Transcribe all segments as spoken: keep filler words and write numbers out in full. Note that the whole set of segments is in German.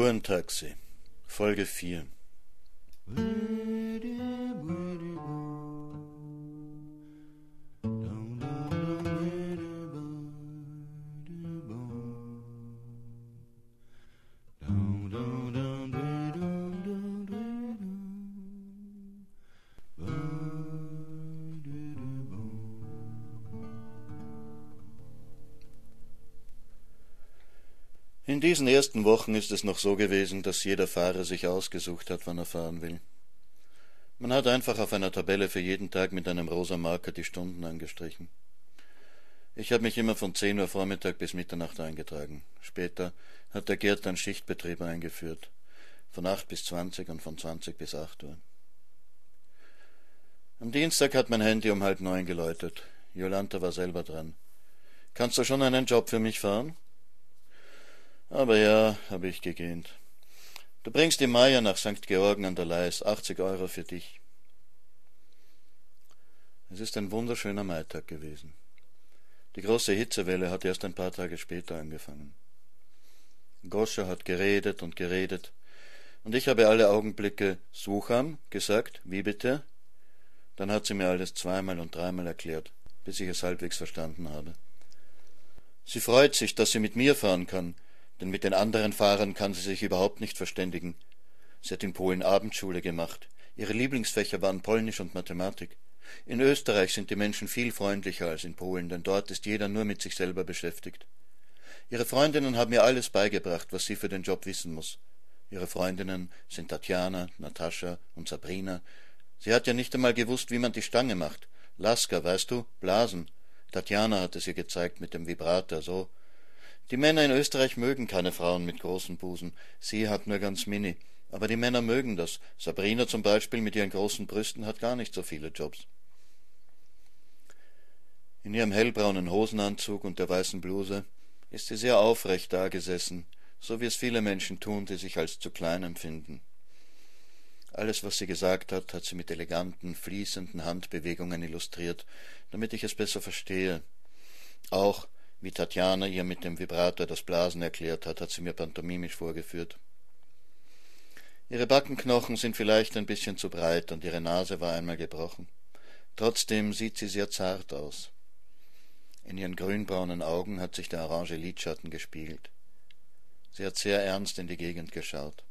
Tourentaxi, Folge vier. In diesen ersten Wochen ist es noch so gewesen, dass jeder Fahrer sich ausgesucht hat, wann er fahren will. Man hat einfach auf einer Tabelle für jeden Tag mit einem rosa Marker die Stunden angestrichen. Ich habe mich immer von zehn Uhr Vormittag bis Mitternacht eingetragen. Später hat der Gerd einen Schichtbetrieb eingeführt, von acht bis zwanzig und von zwanzig bis acht Uhr. Am Dienstag hat mein Handy um halb neun geläutet. Jolanta war selber dran. »Kannst du schon einen Job für mich fahren?« »Aber ja«, habe ich gegähnt. »Du bringst die Meier nach Sankt Georgen an der Leis, achtzig Euro für dich.« Es ist ein wunderschöner Maitag gewesen. Die große Hitzewelle hat erst ein paar Tage später angefangen. Goscha hat geredet und geredet, und ich habe alle Augenblicke »Słucham« gesagt. »Wie bitte?« Dann hat sie mir alles zweimal und dreimal erklärt, bis ich es halbwegs verstanden habe. Sie freut sich, dass sie mit mir fahren kann, denn mit den anderen Fahrern kann sie sich überhaupt nicht verständigen. Sie hat in Polen Abendschule gemacht. Ihre Lieblingsfächer waren Polnisch und Mathematik. In Österreich sind die Menschen viel freundlicher als in Polen, denn dort ist jeder nur mit sich selber beschäftigt. Ihre Freundinnen haben ihr alles beigebracht, was sie für den Job wissen muss. Ihre Freundinnen sind Tatjana, Natascha und Sabrina. Sie hat ja nicht einmal gewusst, wie man die Stange macht. Laska, weißt du, Blasen. Tatjana hat es ihr gezeigt mit dem Vibrator, so. Die Männer in Österreich mögen keine Frauen mit großen Busen. Sie hat nur ganz mini. Aber die Männer mögen das. Sabrina zum Beispiel mit ihren großen Brüsten hat gar nicht so viele Jobs. In ihrem hellbraunen Hosenanzug und der weißen Bluse ist sie sehr aufrecht dagesessen, so wie es viele Menschen tun, die sich als zu klein empfinden. Alles, was sie gesagt hat, hat sie mit eleganten, fließenden Handbewegungen illustriert, damit ich es besser verstehe. Auch wie Tatjana ihr mit dem Vibrator das Blasen erklärt hat, hat sie mir pantomimisch vorgeführt. Ihre Backenknochen sind vielleicht ein bisschen zu breit und ihre Nase war einmal gebrochen. Trotzdem sieht sie sehr zart aus. In ihren grünbraunen Augen hat sich der orange Lidschatten gespiegelt. Sie hat sehr ernst in die Gegend geschaut.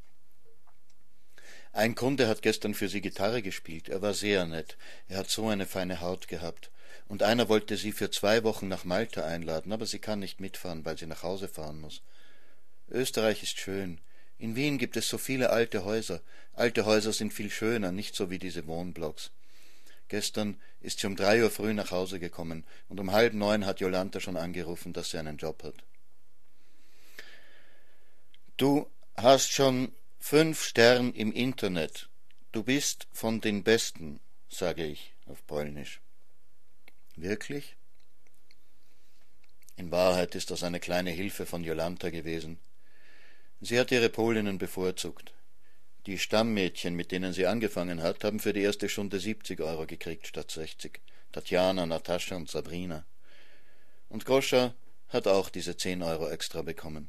Ein Kunde hat gestern für sie Gitarre gespielt. Er war sehr nett. Er hat so eine feine Haut gehabt. Und einer wollte sie für zwei Wochen nach Malta einladen, aber sie kann nicht mitfahren, weil sie nach Hause fahren muss. Österreich ist schön. In Wien gibt es so viele alte Häuser. Alte Häuser sind viel schöner, nicht so wie diese Wohnblocks. Gestern ist sie um drei Uhr früh nach Hause gekommen, und um halb neun hat Jolanta schon angerufen, dass sie einen Job hat. »Du hast schon fünf Stern im Internet. Du bist von den Besten«, sage ich auf Polnisch. »Wirklich?« In Wahrheit ist das eine kleine Hilfe von Jolanta gewesen. Sie hat ihre Polinnen bevorzugt. Die Stammmädchen, mit denen sie angefangen hat, haben für die erste Stunde siebzig Euro gekriegt statt sechzig. Tatjana, Natascha und Sabrina. Und Goscha hat auch diese zehn Euro extra bekommen.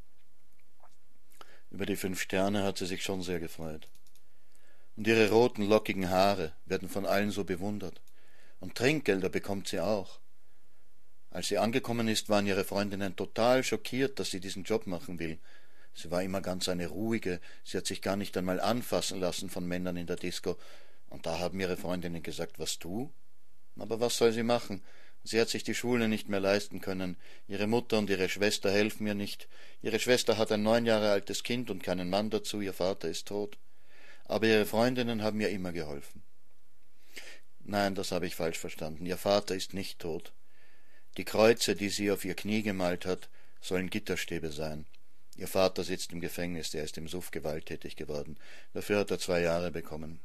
Über die fünf Sterne hat sie sich schon sehr gefreut. Und ihre roten, lockigen Haare werden von allen so bewundert. Und Trinkgelder bekommt sie auch. Als sie angekommen ist, waren ihre Freundinnen total schockiert, dass sie diesen Job machen will. Sie war immer ganz eine ruhige, sie hat sich gar nicht einmal anfassen lassen von Männern in der Disco. Und da haben ihre Freundinnen gesagt, was du? Aber was soll sie machen? Sie hat sich die Schule nicht mehr leisten können. Ihre Mutter und ihre Schwester helfen ihr nicht. Ihre Schwester hat ein neun Jahre altes Kind und keinen Mann dazu, ihr Vater ist tot. Aber ihre Freundinnen haben ihr immer geholfen. Nein, das habe ich falsch verstanden. Ihr Vater ist nicht tot. Die Kreuze, die sie auf ihr Knie gemalt hat, sollen Gitterstäbe sein. Ihr Vater sitzt im Gefängnis, er ist im Suff gewalttätig geworden. Dafür hat er zwei Jahre bekommen.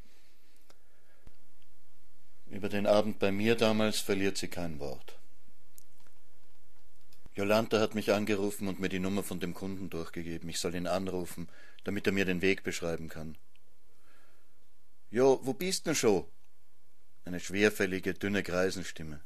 Über den Abend bei mir damals verliert sie kein Wort. Jolanta hat mich angerufen und mir die Nummer von dem Kunden durchgegeben. Ich soll ihn anrufen, damit er mir den Weg beschreiben kann. »Jo, wo bist denn schon?« Eine schwerfällige, dünne Greisenstimme.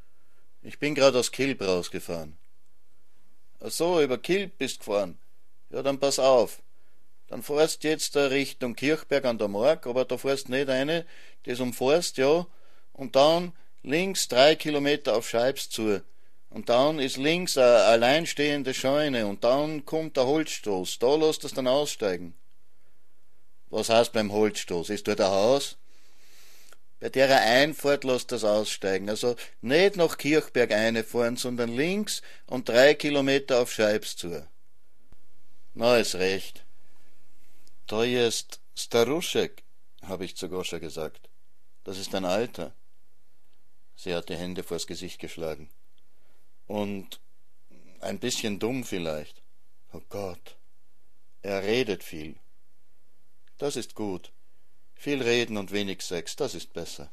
»Ich bin grad aus Kilb rausgefahren.« »Ach so, über Kilb bist gefahren. Ja, dann pass auf. Dann fährst jetzt da Richtung Kirchberg an der Mark, aber da fährst nicht eine, das umfährst, ja, und dann links drei Kilometer auf Scheibs zu. Und dann ist links eine alleinstehende Scheune und dann kommt der Holzstoß. Da lässt es dann aussteigen. Was heißt beim Holzstoß? Ist dort ein Haus? Bei der Einfahrt lässt das aussteigen. Also nicht nach Kirchberg einfahren, sondern links und drei Kilometer auf Scheibs zu. Na, ist recht. Da ist Staruschek, habe ich zu Goscha gesagt. Das ist ein Alter. Sie hat die Hände vors Gesicht geschlagen. Und ein bisschen dumm vielleicht. Oh Gott, er redet viel. Das ist gut. Viel reden und wenig Sex, das ist besser.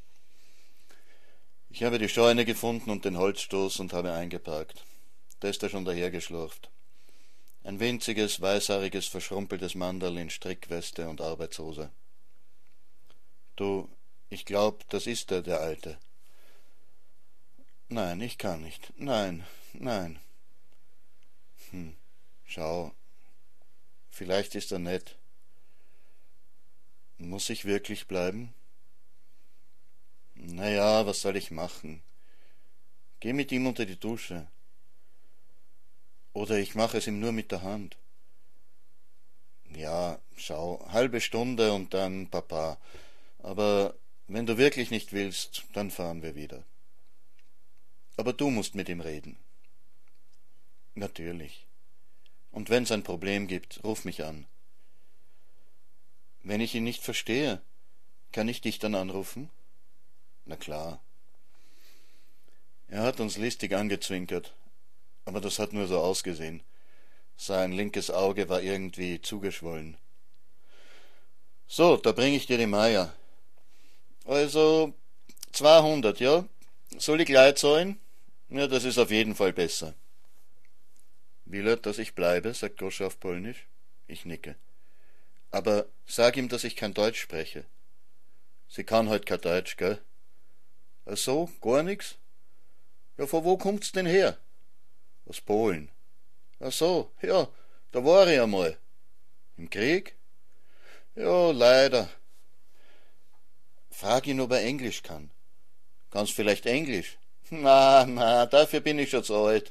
Ich habe die Scheune gefunden und den Holzstoß und habe eingeparkt. Da ist er schon dahergeschlurft. Ein winziges, weißhaariges, verschrumpeltes Manderl in Strickweste und Arbeitshose. Du, ich glaub, das ist er, der Alte. Nein, ich kann nicht. Nein, nein. Hm, schau. Vielleicht ist er nett. Muss ich wirklich bleiben? Na ja, was soll ich machen? Geh mit ihm unter die Dusche. Oder ich mache es ihm nur mit der Hand. Ja, schau, halbe Stunde und dann Papa. Aber wenn du wirklich nicht willst, dann fahren wir wieder. Aber du musst mit ihm reden. Natürlich. Und wenn's ein Problem gibt, ruf mich an. Wenn ich ihn nicht verstehe, kann ich dich dann anrufen? Na klar. Er hat uns listig angezwinkert, aber das hat nur so ausgesehen. Sein linkes Auge war irgendwie zugeschwollen. So, da bring ich dir die Meier. Also, zweihundert, ja? Soll ich gleich zahlen? Ja, das ist auf jeden Fall besser. Will er, dass ich bleibe, sagt Goscha auf Polnisch. Ich nicke. Aber sag ihm, dass ich kein Deutsch spreche. Sie kann halt kein Deutsch, gell? Ach so, gar nix? Ja, von wo kommt's denn her? Aus Polen. Ach so, ja, da war ich einmal. Im Krieg? Ja, leider. Frag ihn, ob er Englisch kann. Kannst vielleicht Englisch? Na, na, dafür bin ich schon zu alt.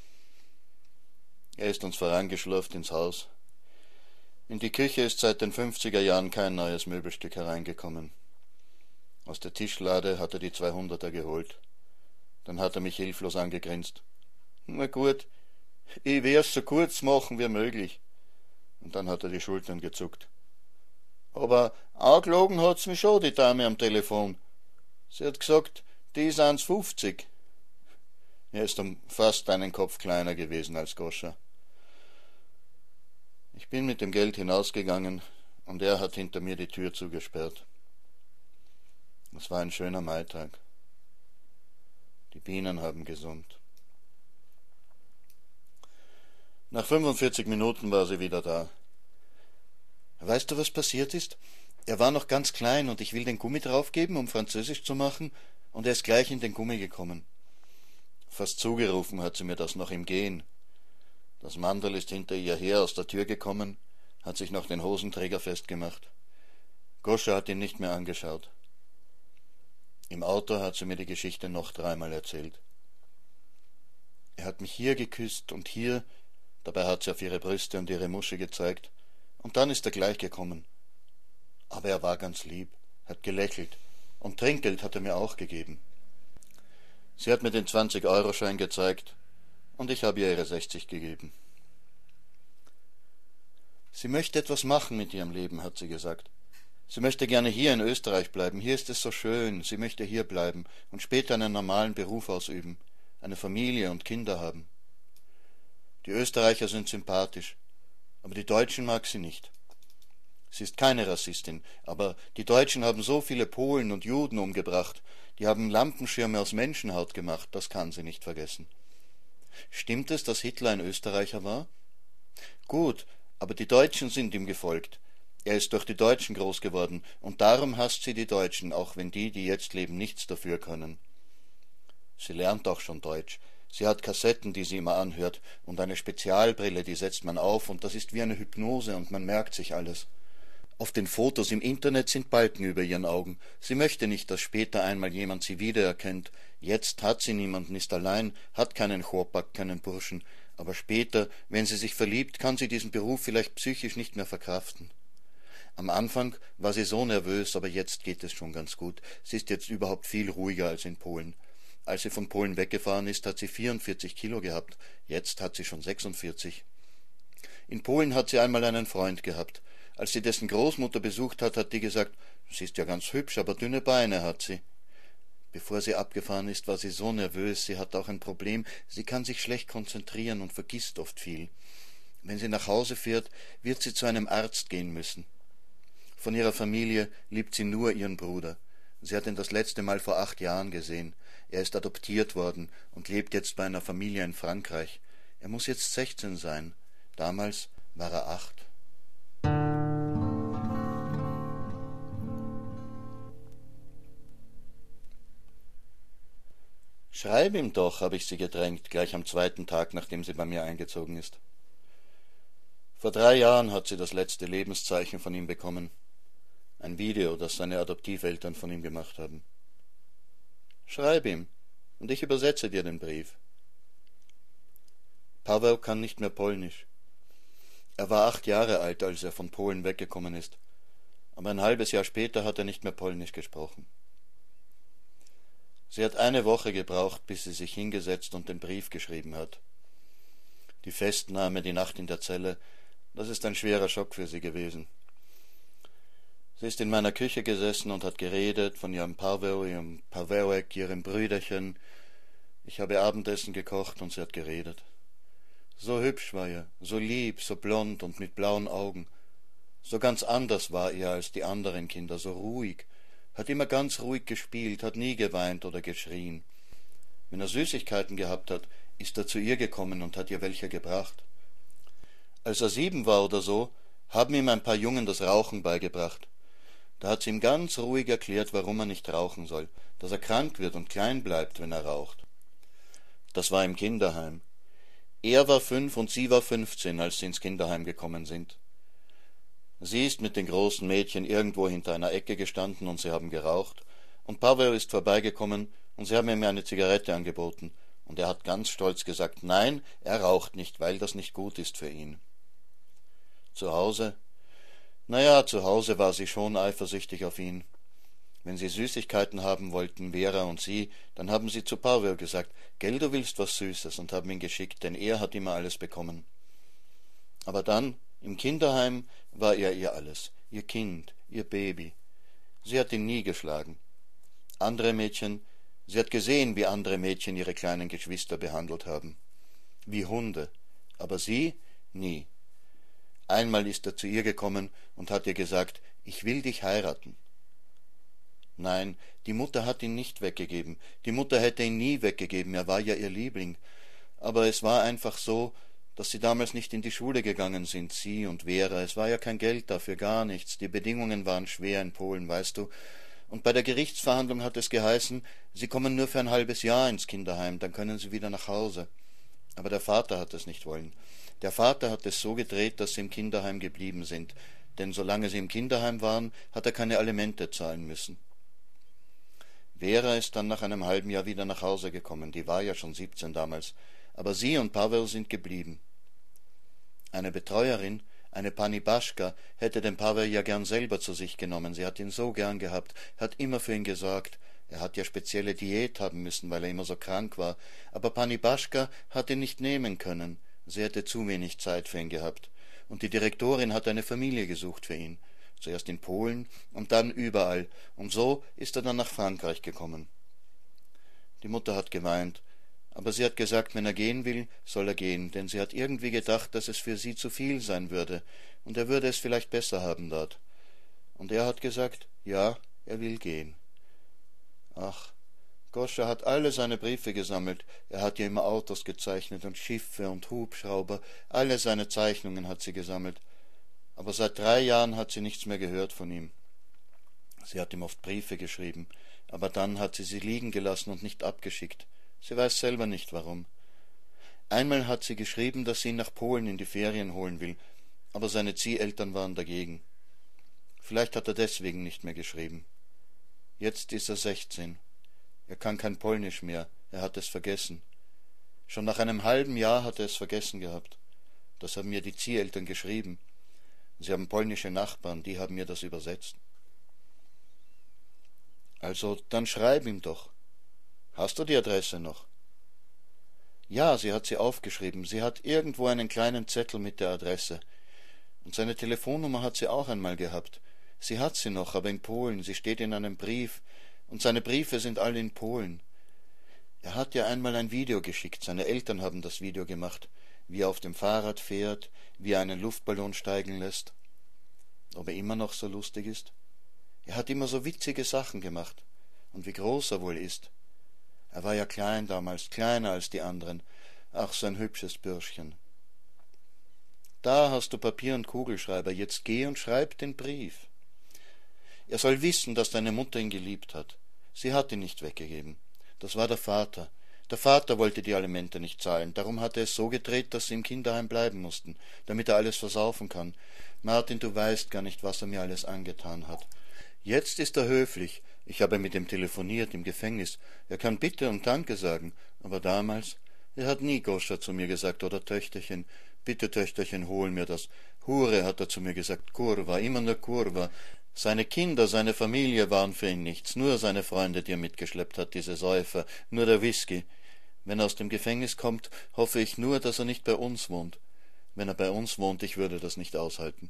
Er ist uns vorangeschlurft ins Haus. In die Küche ist seit den fünfziger Jahren kein neues Möbelstück hereingekommen. Aus der Tischlade hat er die zweihunderter geholt. Dann hat er mich hilflos angegrinst. Na gut, ich werd's so kurz machen wie möglich. Und dann hat er die Schultern gezuckt. Aber angelogen hat's mich schon, die Dame am Telefon. Sie hat gesagt, die ist eins fünfzig. Er ist um fast einen Kopf kleiner gewesen als Goscha. Ich bin mit dem Geld hinausgegangen und er hat hinter mir die Tür zugesperrt. Es war ein schöner Maitag. Die Bienen haben gesummt. Nach fünfundvierzig Minuten war sie wieder da. Weißt du, was passiert ist? Er war noch ganz klein und ich will den Gummi draufgeben, um Französisch zu machen, und er ist gleich in den Gummi gekommen. Fast zugerufen hat sie mir das noch im Gehen. Das Manderl ist hinter ihr her aus der Tür gekommen, hat sich noch den Hosenträger festgemacht. Goscha hat ihn nicht mehr angeschaut. Im Auto hat sie mir die Geschichte noch dreimal erzählt. Er hat mich hier geküsst und hier, dabei hat sie auf ihre Brüste und ihre Musche gezeigt, und dann ist er gleich gekommen. Aber er war ganz lieb, hat gelächelt, und Trinkgeld hat er mir auch gegeben. Sie hat mir den zwanzig-Euro-Schein gezeigt, und ich habe ihr ihre sechzig gegeben. Sie möchte etwas machen mit ihrem Leben, hat sie gesagt. Sie möchte gerne hier in Österreich bleiben, hier ist es so schön, sie möchte hier bleiben und später einen normalen Beruf ausüben, eine Familie und Kinder haben. Die Österreicher sind sympathisch, aber die Deutschen mag sie nicht. Sie ist keine Rassistin, aber die Deutschen haben so viele Polen und Juden umgebracht, die haben Lampenschirme aus Menschenhaut gemacht, das kann sie nicht vergessen. Stimmt es, dass Hitler ein Österreicher war? Gut, aber die Deutschen sind ihm gefolgt. Er ist durch die Deutschen groß geworden, und darum hasst sie die Deutschen, auch wenn die, die jetzt leben, nichts dafür können. Sie lernt auch schon Deutsch. Sie hat Kassetten, die sie immer anhört, und eine Spezialbrille, die setzt man auf, und das ist wie eine Hypnose, und man merkt sich alles. Auf den Fotos im Internet sind Balken über ihren Augen. Sie möchte nicht, dass später einmal jemand sie wiedererkennt. Jetzt hat sie niemanden, ist allein, hat keinen Chłopak, keinen Burschen. Aber später, wenn sie sich verliebt, kann sie diesen Beruf vielleicht psychisch nicht mehr verkraften. Am Anfang war sie so nervös, aber jetzt geht es schon ganz gut. Sie ist jetzt überhaupt viel ruhiger als in Polen. Als sie von Polen weggefahren ist, hat sie vierundvierzig Kilo gehabt. Jetzt hat sie schon sechsundvierzig. In Polen hat sie einmal einen Freund gehabt. Als sie dessen Großmutter besucht hat, hat die gesagt, sie ist ja ganz hübsch, aber dünne Beine hat sie. Bevor sie abgefahren ist, war sie so nervös, sie hat auch ein Problem, sie kann sich schlecht konzentrieren und vergisst oft viel. Wenn sie nach Hause fährt, wird sie zu einem Arzt gehen müssen. Von ihrer Familie liebt sie nur ihren Bruder. Sie hat ihn das letzte Mal vor acht Jahren gesehen. Er ist adoptiert worden und lebt jetzt bei einer Familie in Frankreich. Er muss jetzt sechzehn sein. Damals war er acht. »Schreib ihm doch«, habe ich sie gedrängt, gleich am zweiten Tag, nachdem sie bei mir eingezogen ist. Vor drei Jahren hat sie das letzte Lebenszeichen von ihm bekommen. Ein Video, das seine Adoptiveltern von ihm gemacht haben. »Schreib ihm, und ich übersetze dir den Brief.« Paweł kann nicht mehr Polnisch. Er war acht Jahre alt, als er von Polen weggekommen ist, aber ein halbes Jahr später hat er nicht mehr Polnisch gesprochen. Sie hat eine Woche gebraucht, bis sie sich hingesetzt und den Brief geschrieben hat. Die Festnahme, die Nacht in der Zelle, das ist ein schwerer Schock für sie gewesen. Sie ist in meiner Küche gesessen und hat geredet von ihrem Paweł, ihrem Pawełek, ihrem Brüderchen. Ich habe Abendessen gekocht und sie hat geredet. So hübsch war er, so lieb, so blond und mit blauen Augen. So ganz anders war er als die anderen Kinder, so ruhig, hat immer ganz ruhig gespielt, hat nie geweint oder geschrien. Wenn er Süßigkeiten gehabt hat, ist er zu ihr gekommen und hat ihr welche gebracht. Als er sieben war oder so, haben ihm ein paar Jungen das Rauchen beigebracht. Da hat sie ihm ganz ruhig erklärt, warum er nicht rauchen soll, dass er krank wird und klein bleibt, wenn er raucht. Das war im Kinderheim. Er war fünf und sie war fünfzehn, als sie ins Kinderheim gekommen sind. Sie ist mit den großen Mädchen irgendwo hinter einer Ecke gestanden und sie haben geraucht, und Paweł ist vorbeigekommen und sie haben ihm eine Zigarette angeboten, und er hat ganz stolz gesagt, nein, er raucht nicht, weil das nicht gut ist für ihn. Zu Hause? Naja, zu Hause war sie schon eifersüchtig auf ihn. Wenn sie Süßigkeiten haben wollten, Vera und sie, dann haben sie zu Paweł gesagt, gell, du willst was Süßes, und haben ihn geschickt, denn er hat immer alles bekommen. Aber dann, im Kinderheim, war er ihr alles, ihr Kind, ihr Baby. Sie hat ihn nie geschlagen. Andere Mädchen, sie hat gesehen, wie andere Mädchen ihre kleinen Geschwister behandelt haben. Wie Hunde. Aber sie nie. Einmal ist er zu ihr gekommen und hat ihr gesagt, ich will dich heiraten. Nein, die Mutter hat ihn nicht weggegeben. Die Mutter hätte ihn nie weggegeben, er war ja ihr Liebling. Aber es war einfach so, dass sie damals nicht in die Schule gegangen sind, sie und Vera. Es war ja kein Geld dafür, gar nichts. Die Bedingungen waren schwer in Polen, weißt du. Und bei der Gerichtsverhandlung hat es geheißen, sie kommen nur für ein halbes Jahr ins Kinderheim, dann können sie wieder nach Hause. Aber der Vater hat es nicht wollen. Der Vater hat es so gedreht, dass sie im Kinderheim geblieben sind. Denn solange sie im Kinderheim waren, hat er keine Alimente zahlen müssen. Vera ist dann nach einem halben Jahr wieder nach Hause gekommen. Die war ja schon siebzehn damals. Aber sie und Paweł sind geblieben. Eine Betreuerin, eine Pani Baschka, hätte den Paweł ja gern selber zu sich genommen. Sie hat ihn so gern gehabt, hat immer für ihn gesorgt. Er hat ja spezielle Diät haben müssen, weil er immer so krank war. Aber Pani Baschka hat ihn nicht nehmen können. Sie hätte zu wenig Zeit für ihn gehabt. Und die Direktorin hat eine Familie gesucht für ihn. Zuerst in Polen und dann überall. Und so ist er dann nach Frankreich gekommen. Die Mutter hat geweint. Aber sie hat gesagt, wenn er gehen will, soll er gehen, denn sie hat irgendwie gedacht, dass es für sie zu viel sein würde, und er würde es vielleicht besser haben dort. Und er hat gesagt, ja, er will gehen. Ach, Goscha hat alle seine Briefe gesammelt, er hat ja immer Autos gezeichnet und Schiffe und Hubschrauber, alle seine Zeichnungen hat sie gesammelt. Aber seit drei Jahren hat sie nichts mehr gehört von ihm. Sie hat ihm oft Briefe geschrieben, aber dann hat sie sie liegen gelassen und nicht abgeschickt. Sie weiß selber nicht warum. Einmal hat sie geschrieben, dass sie ihn nach Polen in die Ferien holen will, aber seine Zieheltern waren dagegen. Vielleicht hat er deswegen nicht mehr geschrieben. Jetzt ist er sechzehn. Er kann kein Polnisch mehr, er hat es vergessen. Schon nach einem halben Jahr hat er es vergessen gehabt. Das haben mir die Zieheltern geschrieben. Sie haben polnische Nachbarn, die haben mir das übersetzt. Also, dann schreib ihm doch. Hast du die Adresse noch? Ja, sie hat sie aufgeschrieben. Sie hat irgendwo einen kleinen Zettel mit der Adresse. Und seine Telefonnummer hat sie auch einmal gehabt. Sie hat sie noch, aber in Polen. Sie steht in einem Brief. Und seine Briefe sind alle in Polen. Er hat ihr einmal ein Video geschickt. Seine Eltern haben das Video gemacht. Wie er auf dem Fahrrad fährt, wie er einen Luftballon steigen lässt. Ob er immer noch so lustig ist? Er hat immer so witzige Sachen gemacht. Und wie groß er wohl ist. Er war ja klein damals, kleiner als die anderen. Ach, so ein hübsches Bürschchen. Da hast du Papier und Kugelschreiber. Jetzt geh und schreib den Brief. Er soll wissen, dass deine Mutter ihn geliebt hat. Sie hat ihn nicht weggegeben. Das war der Vater. Der Vater wollte die Alimente nicht zahlen. Darum hat er es so gedreht, dass sie im Kinderheim bleiben mussten, damit er alles versaufen kann. Martin, du weißt gar nicht, was er mir alles angetan hat. Jetzt ist er höflich. Ich habe mit ihm telefoniert im Gefängnis. Er kann Bitte und Danke sagen. Aber damals, er hat nie Goscha zu mir gesagt oder Töchterchen. Bitte, Töchterchen, hol mir das. Hure, hat er zu mir gesagt. Kurva, immer nur Kurva. Seine Kinder, seine Familie waren für ihn nichts. Nur seine Freunde, die er mitgeschleppt hat, diese Säufer. Nur der Whisky. Wenn er aus dem Gefängnis kommt, hoffe ich nur, dass er nicht bei uns wohnt. Wenn er bei uns wohnt, ich würde das nicht aushalten.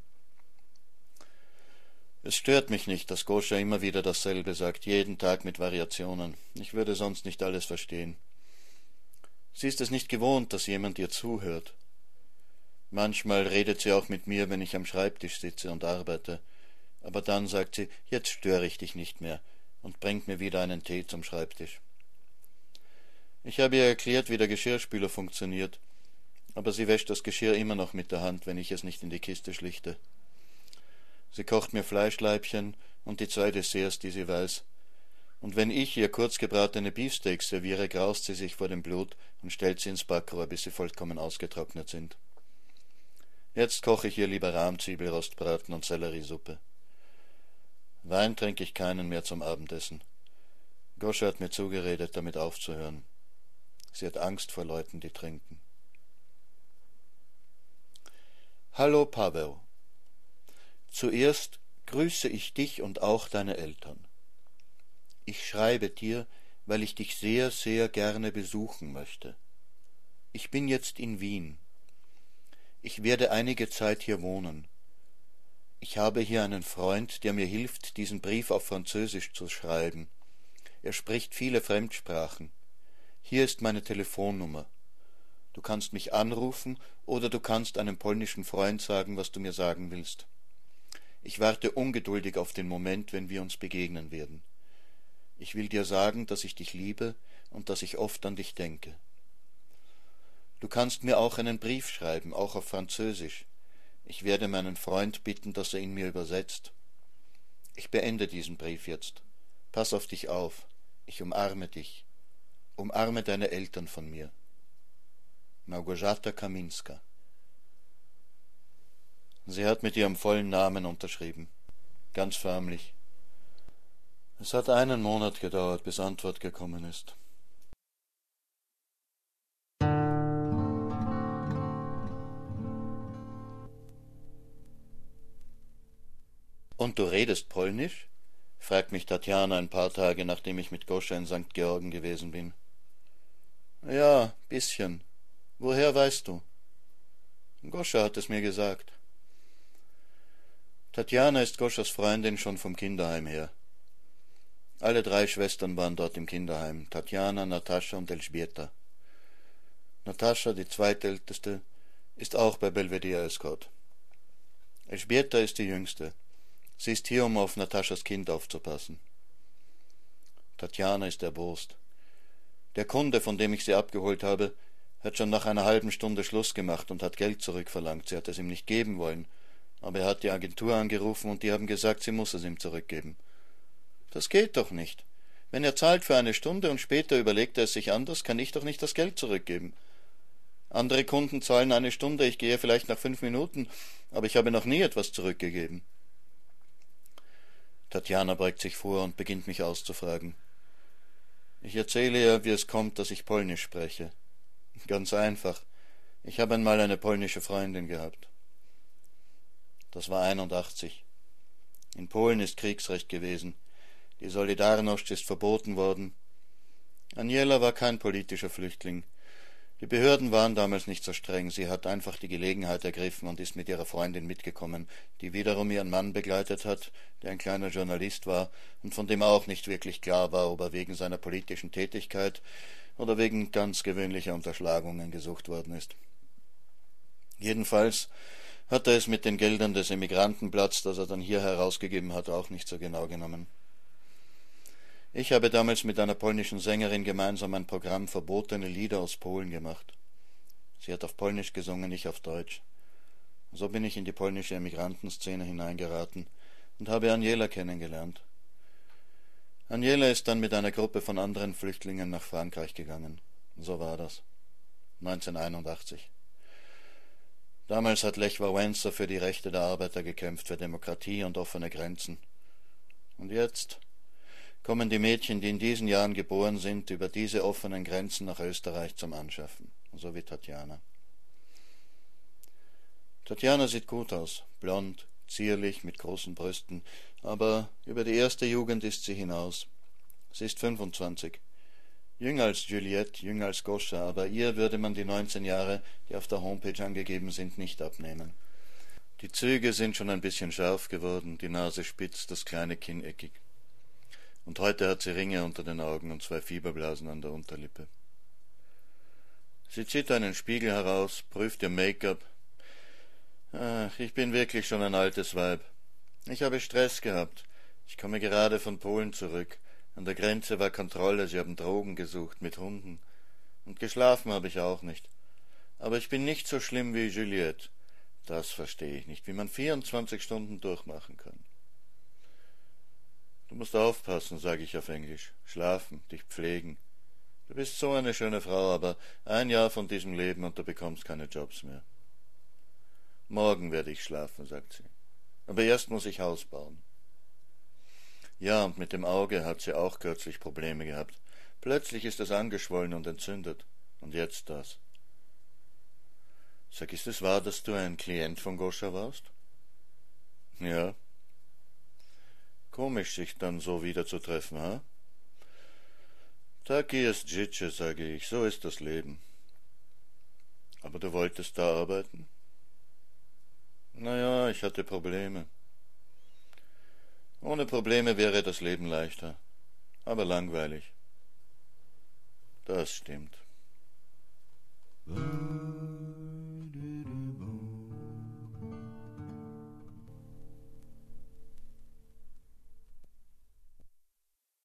Es stört mich nicht, dass Goscha immer wieder dasselbe sagt, jeden Tag mit Variationen. Ich würde sonst nicht alles verstehen. Sie ist es nicht gewohnt, dass jemand ihr zuhört. Manchmal redet sie auch mit mir, wenn ich am Schreibtisch sitze und arbeite. Aber dann sagt sie, jetzt störe ich dich nicht mehr, und bringt mir wieder einen Tee zum Schreibtisch. Ich habe ihr erklärt, wie der Geschirrspüler funktioniert, aber sie wäscht das Geschirr immer noch mit der Hand, wenn ich es nicht in die Kiste schlichte. Sie kocht mir Fleischleibchen und die zwei Desserts, die sie weiß. Und wenn ich ihr kurz gebratene Beefsteaks serviere, graust sie sich vor dem Blut und stellt sie ins Backrohr, bis sie vollkommen ausgetrocknet sind. Jetzt koche ich ihr lieber Rahmzwiebelrostbraten und Selleriesuppe. Wein trinke ich keinen mehr zum Abendessen. Goscha hat mir zugeredet, damit aufzuhören. Sie hat Angst vor Leuten, die trinken. Hallo Paweł. Zuerst grüße ich dich und auch deine Eltern. Ich schreibe dir, weil ich dich sehr, sehr gerne besuchen möchte. Ich bin jetzt in Wien. Ich werde einige Zeit hier wohnen. Ich habe hier einen Freund, der mir hilft, diesen Brief auf Französisch zu schreiben. Er spricht viele Fremdsprachen. Hier ist meine Telefonnummer. Du kannst mich anrufen oder du kannst einem polnischen Freund sagen, was du mir sagen willst. Ich warte ungeduldig auf den Moment, wenn wir uns begegnen werden. Ich will dir sagen, dass ich dich liebe und dass ich oft an dich denke. Du kannst mir auch einen Brief schreiben, auch auf Französisch. Ich werde meinen Freund bitten, dass er ihn mir übersetzt. Ich beende diesen Brief jetzt. Pass auf dich auf. Ich umarme dich. Umarme deine Eltern von mir. Małgorzata Kaminska. Sie hat mit ihrem vollen Namen unterschrieben. Ganz förmlich. Es hat einen Monat gedauert, bis Antwort gekommen ist. Und du redest Polnisch? Fragt mich Tatjana ein paar Tage, nachdem ich mit Goscha in Sankt Georgen gewesen bin. Ja, bisschen. Woher weißt du? Goscha hat es mir gesagt. Tatjana ist Goschas Freundin schon vom Kinderheim her. Alle drei Schwestern waren dort im Kinderheim, Tatjana, Natascha und Elżbieta. Natascha, die zweitälteste, ist auch bei Belvedere Escort. Elżbieta ist die jüngste. Sie ist hier, um auf Nataschas Kind aufzupassen. Tatjana ist erbost. Der Kunde, von dem ich sie abgeholt habe, hat schon nach einer halben Stunde Schluss gemacht und hat Geld zurückverlangt. Sie hat es ihm nicht geben wollen, aber er hat die Agentur angerufen und die haben gesagt, sie muss es ihm zurückgeben. Das geht doch nicht. Wenn er zahlt für eine Stunde und später überlegt er es sich anders, kann ich doch nicht das Geld zurückgeben. Andere Kunden zahlen eine Stunde, ich gehe vielleicht nach fünf Minuten, aber ich habe noch nie etwas zurückgegeben. Tatjana beugt sich vor und beginnt mich auszufragen. Ich erzähle ihr, wie es kommt, dass ich Polnisch spreche. Ganz einfach. Ich habe einmal eine polnische Freundin gehabt. Das war einundachtzig. In Polen ist Kriegsrecht gewesen. Die Solidarność ist verboten worden. Aniela war kein politischer Flüchtling. Die Behörden waren damals nicht so streng. Sie hat einfach die Gelegenheit ergriffen und ist mit ihrer Freundin mitgekommen, die wiederum ihren Mann begleitet hat, der ein kleiner Journalist war und von dem auch nicht wirklich klar war, ob er wegen seiner politischen Tätigkeit oder wegen ganz gewöhnlicher Unterschlagungen gesucht worden ist. Jedenfalls hat er es mit den Geldern des Emigrantenblatts, das er dann hier herausgegeben hat, auch nicht so genau genommen. Ich habe damals mit einer polnischen Sängerin gemeinsam ein Programm Verbotene Lieder aus Polen gemacht. Sie hat auf Polnisch gesungen, ich auf Deutsch. So bin ich in die polnische Emigrantenszene hineingeraten und habe Aniela kennengelernt. Aniela ist dann mit einer Gruppe von anderen Flüchtlingen nach Frankreich gegangen. So war das. neunzehnhunderteinundachtzig. Damals hat Lech Wałęsa für die Rechte der Arbeiter gekämpft, für Demokratie und offene Grenzen. Und jetzt kommen die Mädchen, die in diesen Jahren geboren sind, über diese offenen Grenzen nach Österreich zum Anschaffen, so wie Tatjana. Tatjana sieht gut aus, blond, zierlich, mit großen Brüsten, aber über die erste Jugend ist sie hinaus. Sie ist fünfundzwanzig, jünger als Juliette, jünger als Goscha, aber ihr würde man die neunzehn Jahre, die auf der Homepage angegeben sind, nicht abnehmen. Die Züge sind schon ein bisschen scharf geworden, die Nase spitz, das kleine Kinn eckig. Und heute hat sie Ringe unter den Augen und zwei Fieberblasen an der Unterlippe. Sie zieht einen Spiegel heraus, prüft ihr Make-up. Ach, ich bin wirklich schon ein altes Weib. Ich habe Stress gehabt. Ich komme gerade von Polen zurück. An der Grenze war Kontrolle, sie haben Drogen gesucht mit Hunden. Und geschlafen habe ich auch nicht. Aber ich bin nicht so schlimm wie Juliette. Das verstehe ich nicht, wie man vierundzwanzig Stunden durchmachen kann. Du musst aufpassen, sage ich auf Englisch. Schlafen, dich pflegen. Du bist so eine schöne Frau, aber ein Jahr von diesem Leben und du bekommst keine Jobs mehr. Morgen werde ich schlafen, sagt sie. Aber erst muss ich Haus bauen. Ja, und mit dem Auge hat sie auch kürzlich Probleme gehabt. Plötzlich ist es angeschwollen und entzündet. Und jetzt das. Sag, ist es wahr, dass du ein Klient von Goscha warst? Ja. Komisch, sich dann so wieder zu treffen, ha? Taki jest życie, sage ich, so ist das Leben. Aber du wolltest da arbeiten? Na ja, ich hatte Probleme. Ohne Probleme wäre das Leben leichter, aber langweilig. Das stimmt.